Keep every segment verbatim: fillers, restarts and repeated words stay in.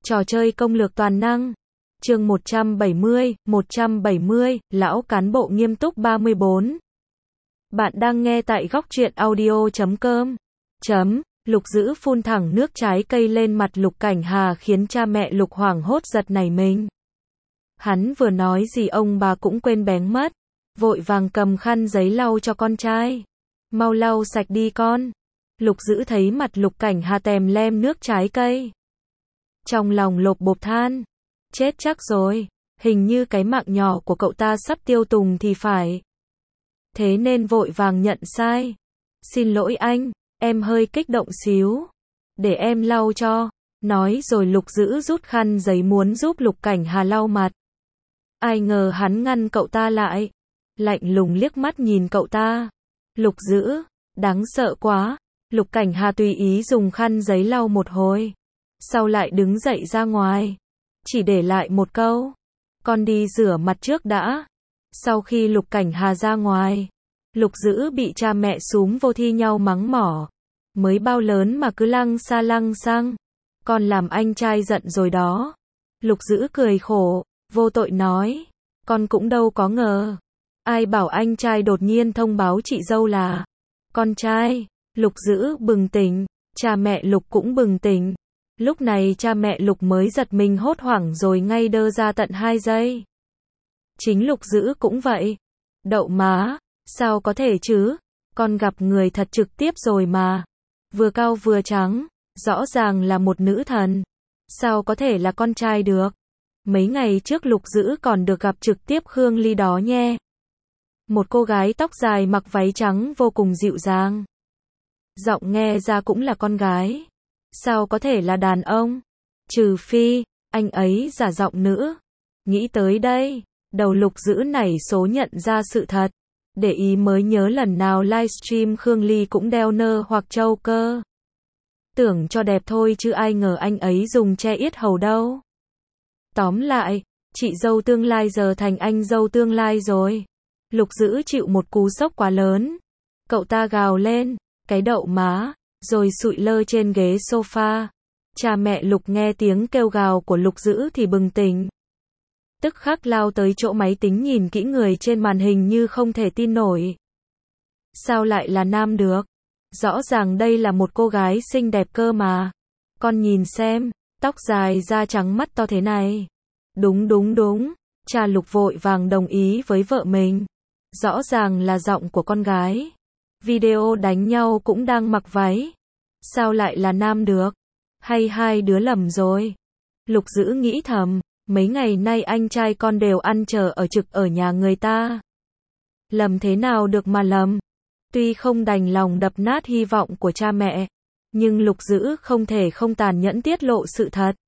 Trò chơi công lược toàn năng. Chương một trăm bảy mươi, một trăm bảy mươi, lão cán bộ nghiêm túc ba mươi bốn. Bạn đang nghe tại góc truyện audio chấm com. Chấm, Lục Dữ phun thẳng nước trái cây lên mặt Lục Cảnh Hà khiến cha mẹ Lục hoảng hốt giật nảy mình. Hắn vừa nói gì ông bà cũng quên bén mất, vội vàng cầm khăn giấy lau cho con trai. Mau lau sạch đi con. Lục Dữ thấy mặt Lục Cảnh Hà tèm lem nước trái cây. Trong lòng lộp bộp than, chết chắc rồi, hình như cái mạng nhỏ của cậu ta sắp tiêu tùng thì phải. Thế nên vội vàng nhận sai. Xin lỗi anh, em hơi kích động xíu. Để em lau cho. Nói rồi Lục Dữ rút khăn giấy muốn giúp Lục Cảnh Hà lau mặt. Ai ngờ hắn ngăn cậu ta lại. Lạnh lùng liếc mắt nhìn cậu ta. Lục Dữ, đáng sợ quá. Lục Cảnh Hà tùy ý dùng khăn giấy lau một hồi. Sau lại đứng dậy ra ngoài. Chỉ để lại một câu. Con đi rửa mặt trước đã. Sau khi Lục Cảnh Hà ra ngoài, Lục Dữ bị cha mẹ xúm vô thi nhau mắng mỏ. Mới bao lớn mà cứ lăng xa lăng xăng. Con làm anh trai giận rồi đó. Lục Dữ cười khổ, vô tội nói. Con cũng đâu có ngờ. Ai bảo anh trai đột nhiên thông báo chị dâu là con trai. Lục Dữ bừng tỉnh, cha mẹ Lục cũng bừng tỉnh. Lúc này cha mẹ Lục mới giật mình hốt hoảng rồi ngay đơ ra tận hai giây. Chính Lục Dữ cũng vậy. Đậu má, sao có thể chứ? Con gặp người thật trực tiếp rồi mà. Vừa cao vừa trắng, rõ ràng là một nữ thần. Sao có thể là con trai được? Mấy ngày trước Lục Dữ còn được gặp trực tiếp Khương Ly đó nhé. Một cô gái tóc dài mặc váy trắng vô cùng dịu dàng. Giọng nghe ra cũng là con gái. Sao có thể là đàn ông? Trừ phi, anh ấy giả giọng nữ. Nghĩ tới đây, đầu Lục Dữ nảy số nhận ra sự thật. Để ý mới nhớ lần nào livestream Khương Ly cũng đeo nơ hoặc châu cơ. Tưởng cho đẹp thôi chứ ai ngờ anh ấy dùng che yết hầu đâu. Tóm lại, chị dâu tương lai giờ thành anh dâu tương lai rồi. Lục Dữ chịu một cú sốc quá lớn. Cậu ta gào lên, cái đậu má, rồi sụi lơ trên ghế sofa. Cha mẹ Lục nghe tiếng kêu gào của Lục Dữ thì bừng tỉnh. Tức khắc lao tới chỗ máy tính nhìn kỹ người trên màn hình như không thể tin nổi. Sao lại là nam được? Rõ ràng đây là một cô gái xinh đẹp cơ mà. Con nhìn xem, tóc dài da trắng mắt to thế này. Đúng đúng đúng, cha Lục vội vàng đồng ý với vợ mình. Rõ ràng là giọng của con gái. Video đánh nhau cũng đang mặc váy. Sao lại là nam được? Hay hai đứa lầm rồi? Lục Dữ nghĩ thầm, mấy ngày nay anh trai con đều ăn chờ ở trực ở nhà người ta. Lầm thế nào được mà lầm? Tuy không đành lòng đập nát hy vọng của cha mẹ, nhưng Lục Dữ không thể không tàn nhẫn tiết lộ sự thật.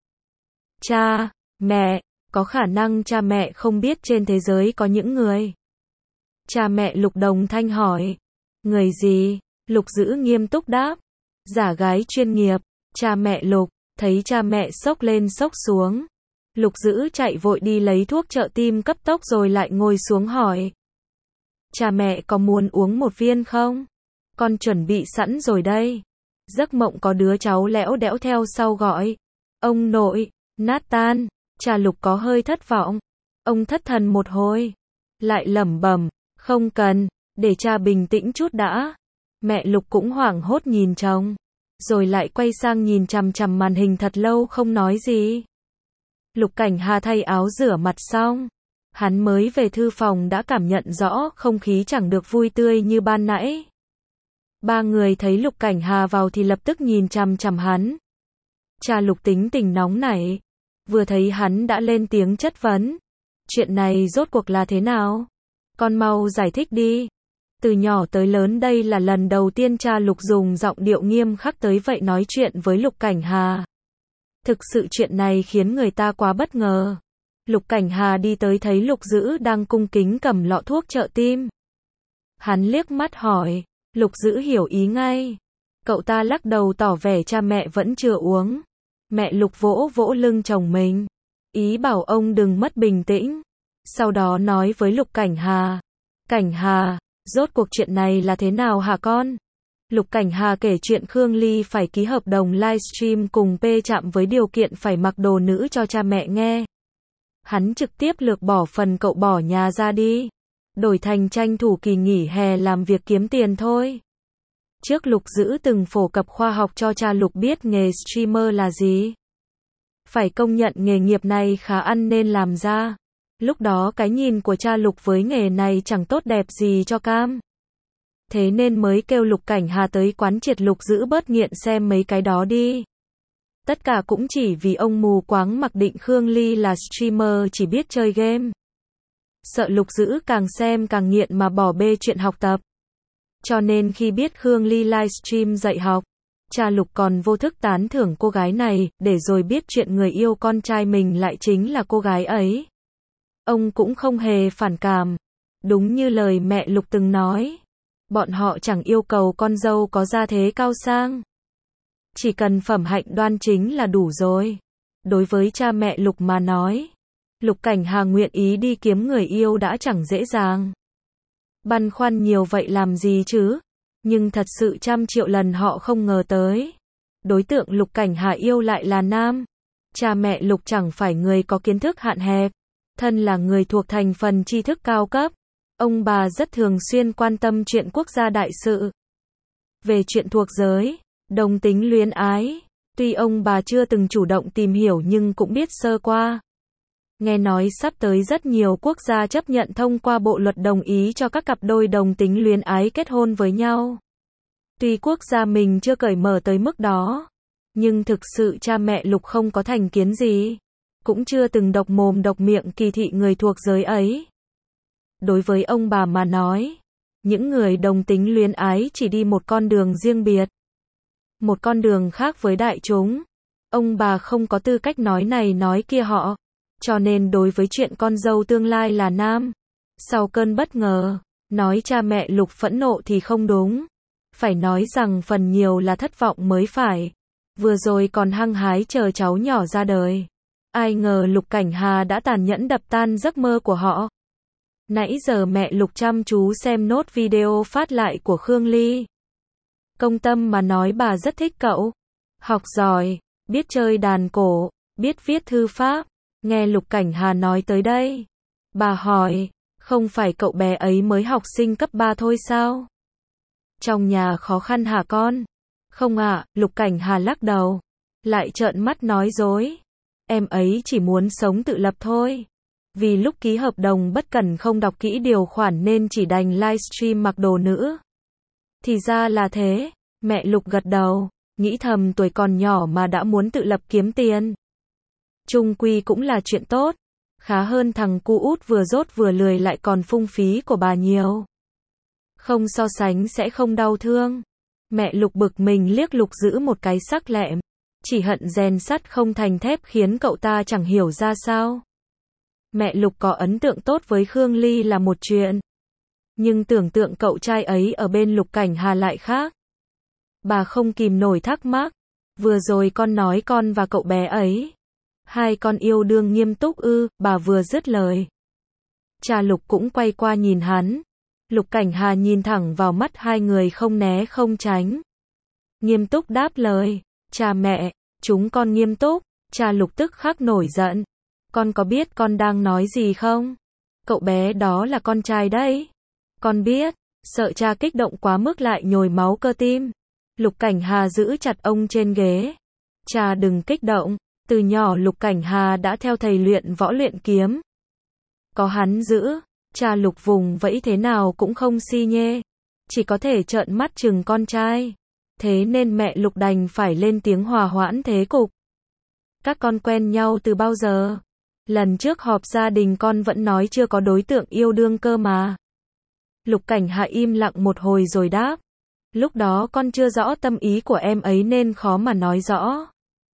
Cha, mẹ, có khả năng cha mẹ không biết trên thế giới có những người. Cha mẹ Lục đồng thanh hỏi. Người gì? Lục Dữ nghiêm túc đáp. Giả gái chuyên nghiệp. Cha mẹ Lục, thấy cha mẹ sốc lên sốc xuống. Lục Dữ chạy vội đi lấy thuốc trợ tim cấp tốc rồi lại ngồi xuống hỏi. Cha mẹ có muốn uống một viên không? Con chuẩn bị sẵn rồi đây. Giấc mộng có đứa cháu lẽo đẽo theo sau gọi. Ông nội, nát tan. Cha Lục có hơi thất vọng. Ông thất thần một hồi. Lại lẩm bẩm, không cần, để cha bình tĩnh chút đã. Mẹ Lục cũng hoảng hốt nhìn chồng. Rồi lại quay sang nhìn chằm chằm màn hình thật lâu không nói gì. Lục Cảnh Hà thay áo rửa mặt xong. Hắn mới về thư phòng đã cảm nhận rõ không khí chẳng được vui tươi như ban nãy. Ba người thấy Lục Cảnh Hà vào thì lập tức nhìn chằm chằm hắn. Cha Lục tính tình nóng nảy. Vừa thấy hắn đã lên tiếng chất vấn. Chuyện này rốt cuộc là thế nào? Con mau giải thích đi. Từ nhỏ tới lớn đây là lần đầu tiên cha Lục dùng giọng điệu nghiêm khắc tới vậy nói chuyện với Lục Cảnh Hà. Thực sự chuyện này khiến người ta quá bất ngờ. Lục Cảnh Hà đi tới thấy Lục Dữ đang cung kính cầm lọ thuốc trợ tim. Hắn liếc mắt hỏi, Lục Dữ hiểu ý ngay. Cậu ta lắc đầu tỏ vẻ cha mẹ vẫn chưa uống. Mẹ Lục vỗ vỗ lưng chồng mình. Ý bảo ông đừng mất bình tĩnh. Sau đó nói với Lục Cảnh Hà. Cảnh Hà, rốt cuộc chuyện này là thế nào hả con? Lục Cảnh Hà kể chuyện Khương Ly phải ký hợp đồng livestream cùng P Trạm với điều kiện phải mặc đồ nữ cho cha mẹ nghe. Hắn trực tiếp lược bỏ phần cậu bỏ nhà ra đi, đổi thành tranh thủ kỳ nghỉ hè làm việc kiếm tiền thôi. Trước Lục Dữ từng phổ cập khoa học cho cha Lục biết nghề streamer là gì. Phải công nhận nghề nghiệp này khá ăn nên làm ra. Lúc đó cái nhìn của cha Lục với nghề này chẳng tốt đẹp gì cho cam. Thế nên mới kêu Lục Cảnh Hà tới quán triệt Lục Dữ bớt nghiện xem mấy cái đó đi. Tất cả cũng chỉ vì ông mù quáng mặc định Khương Ly là streamer chỉ biết chơi game. Sợ Lục Dữ càng xem càng nghiện mà bỏ bê chuyện học tập. Cho nên khi biết Khương Ly livestream dạy học, cha Lục còn vô thức tán thưởng cô gái này, để rồi biết chuyện người yêu con trai mình lại chính là cô gái ấy. Ông cũng không hề phản cảm. Đúng như lời mẹ Lục từng nói, bọn họ chẳng yêu cầu con dâu có gia thế cao sang. Chỉ cần phẩm hạnh đoan chính là đủ rồi. Đối với cha mẹ Lục mà nói, Lục Cảnh Hà nguyện ý đi kiếm người yêu đã chẳng dễ dàng. Băn khoăn nhiều vậy làm gì chứ? Nhưng thật sự trăm triệu lần họ không ngờ tới. Đối tượng Lục Cảnh Hà yêu lại là nam. Cha mẹ Lục chẳng phải người có kiến thức hạn hẹp. Thân là người thuộc thành phần tri thức cao cấp. Ông bà rất thường xuyên quan tâm chuyện quốc gia đại sự. Về chuyện thuộc giới, đồng tính luyến ái, tuy ông bà chưa từng chủ động tìm hiểu nhưng cũng biết sơ qua. Nghe nói sắp tới rất nhiều quốc gia chấp nhận thông qua bộ luật đồng ý cho các cặp đôi đồng tính luyến ái kết hôn với nhau. Tuy quốc gia mình chưa cởi mở tới mức đó, nhưng thực sự cha mẹ Lục không có thành kiến gì, cũng chưa từng độc mồm độc miệng kỳ thị người thuộc giới ấy. Đối với ông bà mà nói, những người đồng tính luyến ái chỉ đi một con đường riêng biệt. Một con đường khác với đại chúng. Ông bà không có tư cách nói này nói kia họ. Cho nên đối với chuyện con dâu tương lai là nam, sau cơn bất ngờ, nói cha mẹ Lục phẫn nộ thì không đúng. Phải nói rằng phần nhiều là thất vọng mới phải. Vừa rồi còn hăng hái chờ cháu nhỏ ra đời. Ai ngờ Lục Cảnh Hà đã tàn nhẫn đập tan giấc mơ của họ. Nãy giờ mẹ Lục chăm chú xem nốt video phát lại của Khương Ly. Công tâm mà nói bà rất thích cậu. Học giỏi, biết chơi đàn cổ, biết viết thư pháp. Nghe Lục Cảnh Hà nói tới đây, bà hỏi, không phải cậu bé ấy mới học sinh cấp ba thôi sao? Trong nhà khó khăn hả con? Không ạ, à, Lục Cảnh Hà lắc đầu, lại trợn mắt nói dối. Em ấy chỉ muốn sống tự lập thôi. Vì lúc ký hợp đồng bất cẩn không đọc kỹ điều khoản nên chỉ đành livestream mặc đồ nữ. Thì ra là thế, mẹ Lục gật đầu, nghĩ thầm tuổi còn nhỏ mà đã muốn tự lập kiếm tiền. Chung quy cũng là chuyện tốt, khá hơn thằng cu út vừa dốt vừa lười lại còn phung phí của bà nhiều. Không so sánh sẽ không đau thương. Mẹ Lục bực mình liếc Lục Dữ một cái sắc lẹm, chỉ hận rèn sắt không thành thép khiến cậu ta chẳng hiểu ra sao. Mẹ Lục có ấn tượng tốt với Khương Ly là một chuyện, nhưng tưởng tượng cậu trai ấy ở bên Lục Cảnh Hà lại khác. Bà không kìm nổi thắc mắc, vừa rồi con nói con và cậu bé ấy, hai con yêu đương nghiêm túc ư? Bà vừa dứt lời, cha Lục cũng quay qua nhìn hắn. Lục Cảnh Hà nhìn thẳng vào mắt hai người không né không tránh. Nghiêm túc đáp lời, cha mẹ, chúng con nghiêm túc. Cha Lục tức khắc nổi giận. Con có biết con đang nói gì không? Cậu bé đó là con trai đấy. Con biết, sợ cha kích động quá mức lại nhồi máu cơ tim. Lục Cảnh Hà giữ chặt ông trên ghế. Cha đừng kích động, từ nhỏ Lục Cảnh Hà đã theo thầy luyện võ luyện kiếm. Có hắn giữ, cha Lục vùng vẫy thế nào cũng không si nhê. Chỉ có thể trợn mắt chừng con trai. Thế nên mẹ Lục đành phải lên tiếng hòa hoãn thế cục. Các con quen nhau từ bao giờ? Lần trước họp gia đình con vẫn nói chưa có đối tượng yêu đương cơ mà. Lục Cảnh Hà im lặng một hồi rồi đáp. Lúc đó con chưa rõ tâm ý của em ấy nên khó mà nói rõ.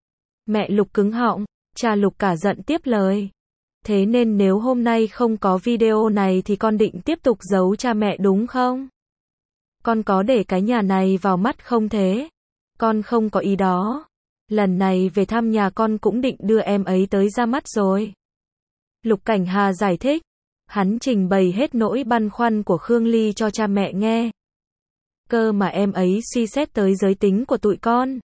Mẹ Lục cứng họng, cha Lục cả giận tiếp lời. Thế nên nếu hôm nay không có video này thì con định tiếp tục giấu cha mẹ đúng không? Con có để cái nhà này vào mắt không thế? Con không có ý đó. Lần này về thăm nhà con cũng định đưa em ấy tới ra mắt rồi. Lục Cảnh Hà giải thích. Hắn trình bày hết nỗi băn khoăn của Khương Ly cho cha mẹ nghe. cơ mà em ấy suy xét tới giới tính của tụi con.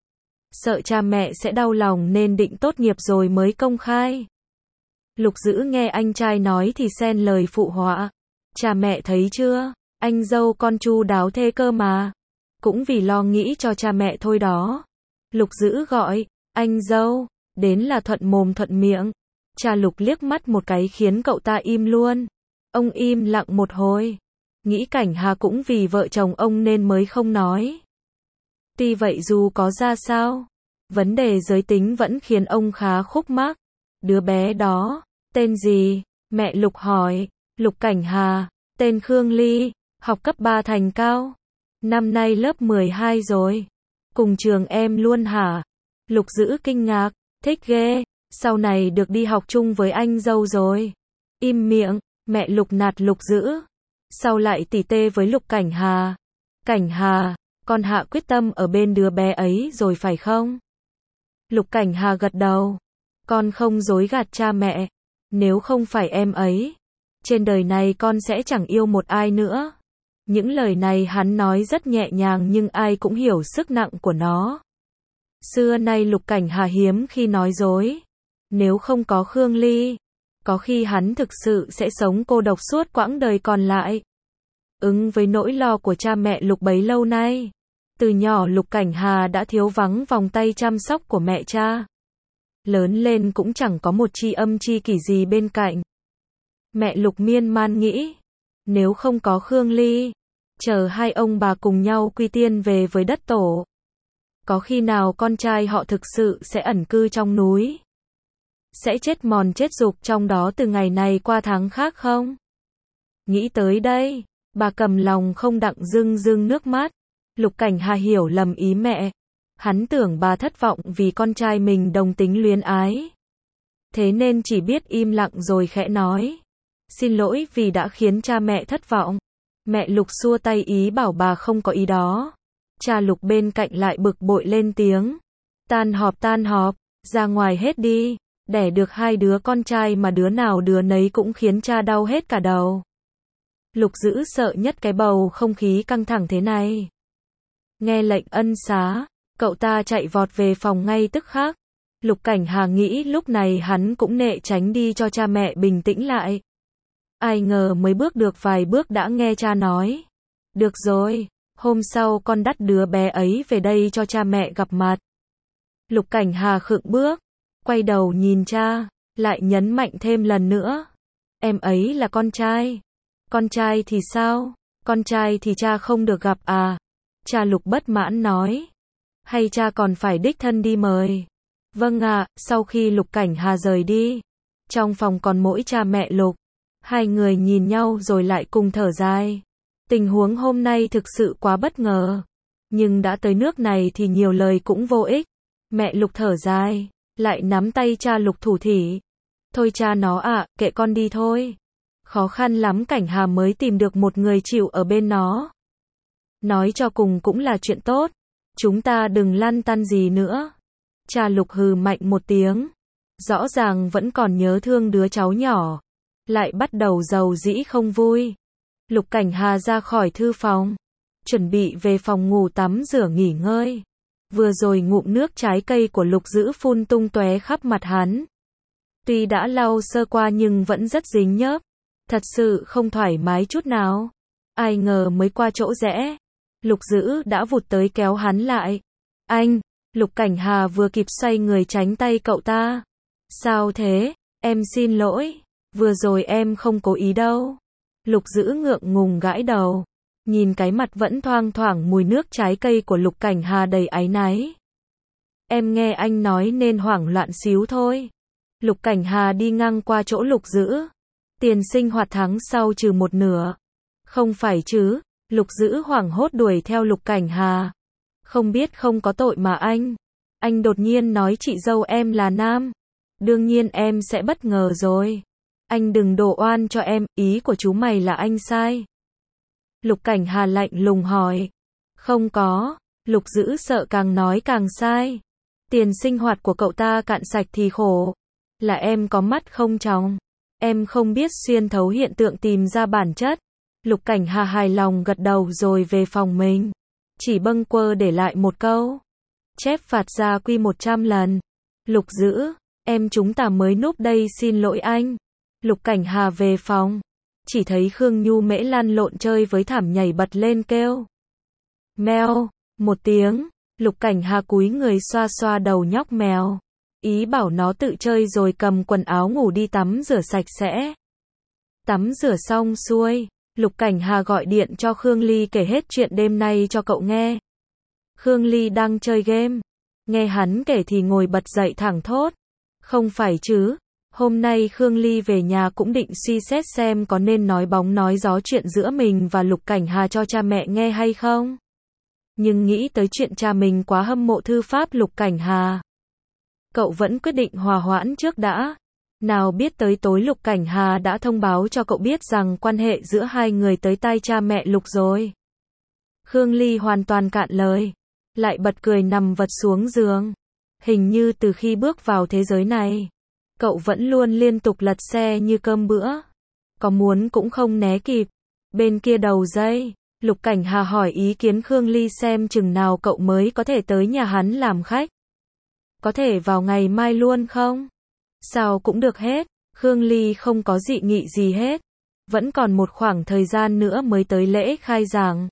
Sợ cha mẹ sẽ đau lòng nên định tốt nghiệp rồi mới công khai. Lục Dữ nghe anh trai nói thì xen lời phụ họa. Cha mẹ thấy chưa, anh dâu con chu đáo thế cơ mà. Cũng vì lo nghĩ cho cha mẹ thôi đó. Lục Dữ gọi, anh dâu, đến là thuận mồm thuận miệng. Cha Lục liếc mắt một cái khiến cậu ta im luôn. Ông im lặng một hồi. Nghĩ Cảnh Hà cũng vì vợ chồng ông nên mới không nói. Tuy vậy dù có ra sao, vấn đề giới tính vẫn khiến ông khá khúc mắc. Đứa bé đó, tên gì? Mẹ Lục hỏi. Lục Cảnh Hà, tên Khương Ly, học cấp ba thành cao. Năm nay lớp mười hai rồi. Cùng trường em luôn hả? Lục Dữ kinh ngạc, thích ghê, sau này được đi học chung với anh dâu rồi. Im miệng, mẹ Lục nạt Lục Dữ. Sau lại tỉ tê với Lục Cảnh Hà. Cảnh Hà, con hạ quyết tâm ở bên đứa bé ấy rồi phải không? Lục Cảnh Hà gật đầu. Con không dối gạt cha mẹ. Nếu không phải em ấy, trên đời này con sẽ chẳng yêu một ai nữa. Những lời này hắn nói rất nhẹ nhàng nhưng ai cũng hiểu sức nặng của nó. Xưa nay Lục Cảnh Hà hiếm khi nói dối. Nếu không có Khương Ly, có khi hắn thực sự sẽ sống cô độc suốt quãng đời còn lại. Ứng với nỗi lo của cha mẹ Lục bấy lâu nay, từ nhỏ Lục Cảnh Hà đã thiếu vắng vòng tay chăm sóc của mẹ cha. Lớn lên cũng chẳng có một tri âm tri kỷ gì bên cạnh. Mẹ Lục miên man nghĩ, nếu không có Khương Ly, chờ hai ông bà cùng nhau quy tiên về với đất tổ, có khi nào con trai họ thực sự sẽ ẩn cư trong núi, sẽ chết mòn chết dục trong đó từ ngày này qua tháng khác không? Nghĩ tới đây, bà cầm lòng không đặng rưng rưng nước mắt. Lục Cảnh Hà hiểu lầm ý mẹ. Hắn tưởng bà thất vọng vì con trai mình đồng tính luyến ái. Thế nên chỉ biết im lặng rồi khẽ nói. Xin lỗi vì đã khiến cha mẹ thất vọng. Mẹ Lục xua tay ý bảo bà không có ý đó. Cha Lục bên cạnh lại bực bội lên tiếng. Tan họp tan họp, ra ngoài hết đi. Đẻ được hai đứa con trai mà đứa nào đứa nấy cũng khiến cha đau hết cả đầu. Lục Dữ sợ nhất cái bầu không khí căng thẳng thế này. Nghe lệnh ân xá, cậu ta chạy vọt về phòng ngay tức khắc. Lục Cảnh Hà nghĩ lúc này hắn cũng nệ tránh đi cho cha mẹ bình tĩnh lại. Ai ngờ mới bước được vài bước đã nghe cha nói. Được rồi, hôm sau con dắt đứa bé ấy về đây cho cha mẹ gặp mặt. Lục Cảnh Hà khựng bước, quay đầu nhìn cha, lại nhấn mạnh thêm lần nữa. Em ấy là con trai. Con trai thì sao? Con trai thì cha không được gặp à? Cha Lục bất mãn nói. Hay cha còn phải đích thân đi mời? Vâng ạ, sau khi Lục Cảnh Hà rời đi, trong phòng còn mỗi cha mẹ Lục. Hai người nhìn nhau rồi lại cùng thở dài. Tình huống hôm nay thực sự quá bất ngờ. Nhưng đã tới nước này thì nhiều lời cũng vô ích. Mẹ Lục thở dài, lại nắm tay cha Lục thủ thỉ. Thôi cha nó ạ, kệ con đi thôi. Khó khăn lắm Cảnh Hà mới tìm được một người chịu ở bên nó. Nói cho cùng cũng là chuyện tốt. Chúng ta đừng lăn tăn gì nữa. Cha Lục hừ mạnh một tiếng. Rõ ràng vẫn còn nhớ thương đứa cháu nhỏ. Lại bắt đầu giàu dĩ không vui. Lục Cảnh Hà ra khỏi thư phòng. Chuẩn bị về phòng ngủ tắm rửa nghỉ ngơi. Vừa rồi ngụm nước trái cây của Lục Dữ phun tung tóe khắp mặt hắn. Tuy đã lau sơ qua nhưng vẫn rất dính nhớp. Thật sự không thoải mái chút nào. Ai ngờ mới qua chỗ rẽ, Lục Dữ đã vụt tới kéo hắn lại. Anh, Lục Cảnh Hà vừa kịp xoay người tránh tay cậu ta. Sao thế? Em xin lỗi. Vừa rồi em không cố ý đâu. Lục Dữ ngượng ngùng gãi đầu. Nhìn cái mặt vẫn thoang thoảng mùi nước trái cây của Lục Cảnh Hà đầy áy náy. Em nghe anh nói nên hoảng loạn xíu thôi. Lục Cảnh Hà đi ngang qua chỗ Lục Dữ. Tiền sinh hoạt tháng sau trừ một nửa. Không phải chứ? Lục Dữ hoảng hốt đuổi theo Lục Cảnh Hà. Không biết không có tội mà anh. Anh đột nhiên nói chị dâu em là nam. Đương nhiên em sẽ bất ngờ rồi. Anh đừng đổ oan cho em, ý của chú mày là anh sai. Lục Cảnh Hà lạnh lùng hỏi. Không có. Lục Dữ sợ càng nói càng sai. Tiền sinh hoạt của cậu ta cạn sạch thì khổ. Là em có mắt không tròng. Em không biết xuyên thấu hiện tượng tìm ra bản chất. Lục Cảnh Hà hài lòng gật đầu rồi về phòng mình. Chỉ bâng quơ để lại một câu. Chép phạt gia quy một trăm lần. Lục Dữ, em chúng ta mới núp đây xin lỗi anh. Lục Cảnh Hà về phòng. Chỉ thấy Khương Nhu Mễ lăn lộn chơi với thảm nhảy bật lên kêu. Mèo, một tiếng. Lục Cảnh Hà cúi người xoa xoa đầu nhóc mèo. Ý bảo nó tự chơi rồi cầm quần áo ngủ đi tắm rửa sạch sẽ. Tắm rửa xong xuôi, Lục Cảnh Hà gọi điện cho Khương Ly kể hết chuyện đêm nay cho cậu nghe. Khương Ly đang chơi game. Nghe hắn kể thì ngồi bật dậy thẳng thốt. Không phải chứ, hôm nay Khương Ly về nhà cũng định suy xét xem có nên nói bóng nói gió chuyện giữa mình và Lục Cảnh Hà cho cha mẹ nghe hay không. Nhưng nghĩ tới chuyện cha mình quá hâm mộ thư pháp Lục Cảnh Hà. Cậu vẫn quyết định hòa hoãn trước đã. Nào biết tới tối Lục Cảnh Hà đã thông báo cho cậu biết rằng quan hệ giữa hai người tới tai cha mẹ Lục rồi. Khương Ly hoàn toàn cạn lời. Lại bật cười nằm vật xuống giường. Hình như từ khi bước vào thế giới này, cậu vẫn luôn liên tục lật xe như cơm bữa. Có muốn cũng không né kịp. Bên kia đầu dây, Lục Cảnh Hà hỏi ý kiến Khương Ly xem chừng nào cậu mới có thể tới nhà hắn làm khách. Có thể vào ngày mai luôn không? Sao cũng được hết. Khương Ly không có dị nghị gì hết. Vẫn còn một khoảng thời gian nữa mới tới lễ khai giảng.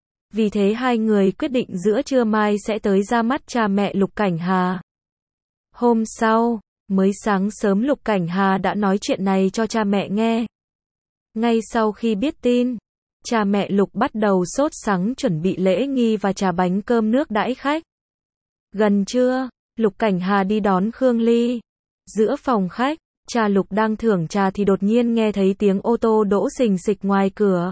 Vì thế hai người quyết định giữa trưa mai sẽ tới ra mắt cha mẹ Lục Cảnh Hà. Hôm sau, mới sáng sớm Lục Cảnh Hà đã nói chuyện này cho cha mẹ nghe. Ngay sau khi biết tin, cha mẹ Lục bắt đầu sốt sắng chuẩn bị lễ nghi và trà bánh cơm nước đãi khách. Gần trưa, Lục Cảnh Hà đi đón Khương Ly. Giữa phòng khách, cha Lục đang thưởng trà thì đột nhiên nghe thấy tiếng ô tô đỗ xình xịch ngoài cửa.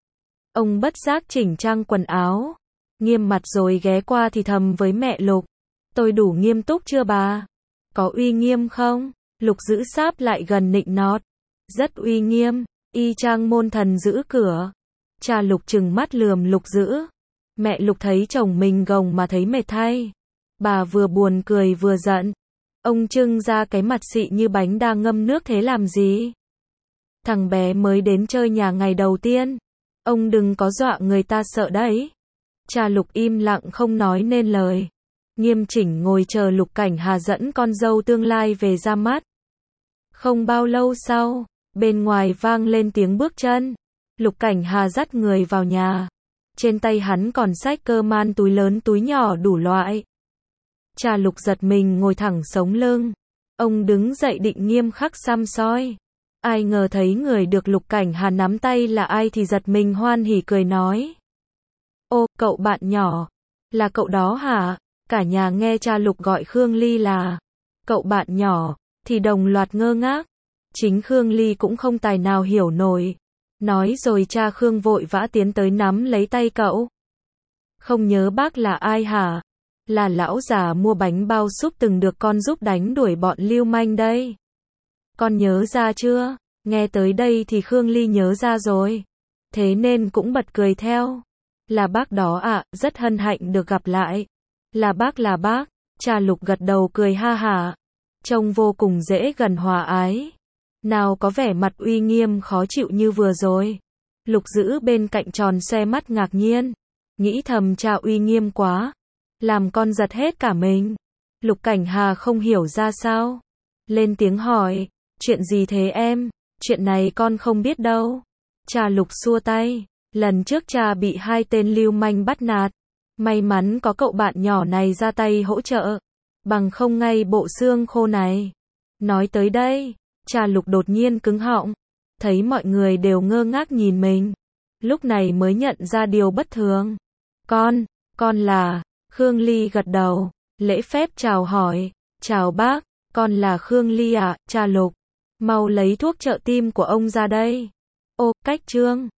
Ông bất giác chỉnh trang quần áo, nghiêm mặt rồi ghé qua thì thầm với mẹ Lục. Tôi đủ nghiêm túc chưa bà? Có uy nghiêm không? Lục Dữ sáp lại gần nịnh nọt. Rất uy nghiêm, y chang môn thần giữ cửa. Cha Lục trừng mắt lườm Lục Dữ. Mẹ Lục thấy chồng mình gồng mà thấy mệt thay. Bà vừa buồn cười vừa giận. Ông trưng ra cái mặt xị như bánh đang ngâm nước thế làm gì? Thằng bé mới đến chơi nhà ngày đầu tiên. Ông đừng có dọa người ta sợ đấy. Cha Lục im lặng không nói nên lời. Nghiêm chỉnh ngồi chờ Lục Cảnh Hà dẫn con dâu tương lai về ra mắt. Không bao lâu sau, bên ngoài vang lên tiếng bước chân. Lục Cảnh Hà dắt người vào nhà. Trên tay hắn còn xách cơ man túi lớn túi nhỏ đủ loại. Cha Lục giật mình ngồi thẳng sống lưng. Ông đứng dậy định nghiêm khắc săm soi. Ai ngờ thấy người được Lục Cảnh Hà nắm tay là ai thì giật mình hoan hỉ cười nói. Ô, cậu bạn nhỏ. Là cậu đó hả? Cả nhà nghe cha Lục gọi Khương Ly là cậu bạn nhỏ, thì đồng loạt ngơ ngác. Chính Khương Ly cũng không tài nào hiểu nổi. Nói rồi cha Khương vội vã tiến tới nắm lấy tay cậu. Không nhớ bác là ai hả? Là lão già mua bánh bao súp từng được con giúp đánh đuổi bọn lưu manh đây. Con nhớ ra chưa? Nghe tới đây thì Khương Ly nhớ ra rồi. Thế nên cũng bật cười theo. Là bác đó ạ, à, rất hân hạnh được gặp lại. Là bác là bác. Cha Lục gật đầu cười ha hả. Trông vô cùng dễ gần hòa ái. Nào có vẻ mặt uy nghiêm khó chịu như vừa rồi. Lục Dữ bên cạnh tròn xoe mắt ngạc nhiên. Nghĩ thầm cha uy nghiêm quá. Làm con giật hết cả mình. Lục Cảnh Hà không hiểu ra sao. Lên tiếng hỏi. Chuyện gì thế em? Chuyện này con không biết đâu. Cha Lục xua tay. Lần trước cha bị hai tên lưu manh bắt nạt. May mắn có cậu bạn nhỏ này ra tay hỗ trợ. Bằng không ngay bộ xương khô này. Nói tới đây, cha Lục đột nhiên cứng họng. Thấy mọi người đều ngơ ngác nhìn mình. Lúc này mới nhận ra điều bất thường. Con, con là... Khương Ly gật đầu. Lễ phép chào hỏi. Chào bác, con là Khương Ly ạ, à, cha Lục. Mau lấy thuốc trợ tim của ông ra đây. Ô, cách trương.